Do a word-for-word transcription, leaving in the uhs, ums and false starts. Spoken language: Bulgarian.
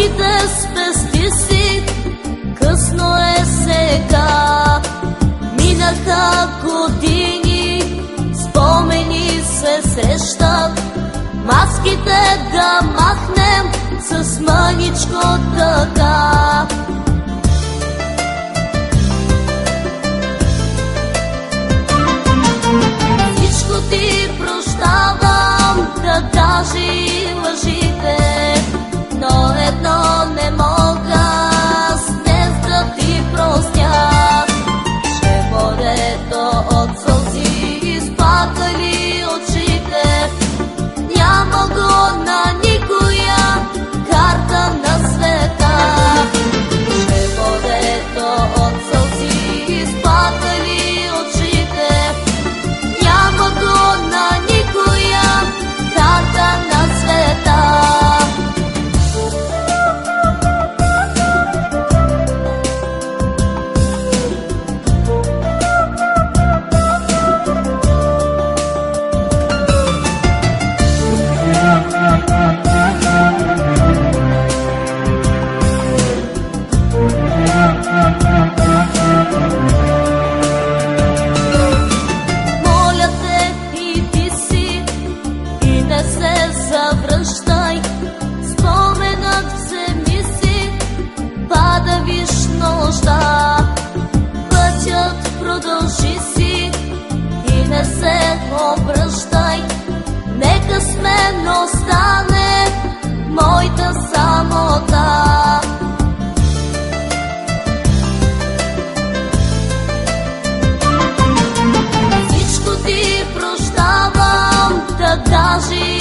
маските спести си, късно е сега. Минаха години, спомени се срещат, маските да махнем с мъничко така. Всичко ти прощавам, да даже и лъжите, но едно не мога с днес да ти простя. Ще морето от сълзи изплакали очите, няма го на никоя карта на света. Ще морето от сълзи изплакали очите, няма го на никоя карта на света. Моля те, иди си и не се завръщай. Споменът вземи си, пада виж нощта. Пътят продължи си и не се обръщай. Нека с мен остане моята самота. Всичко ти прощавам, да даже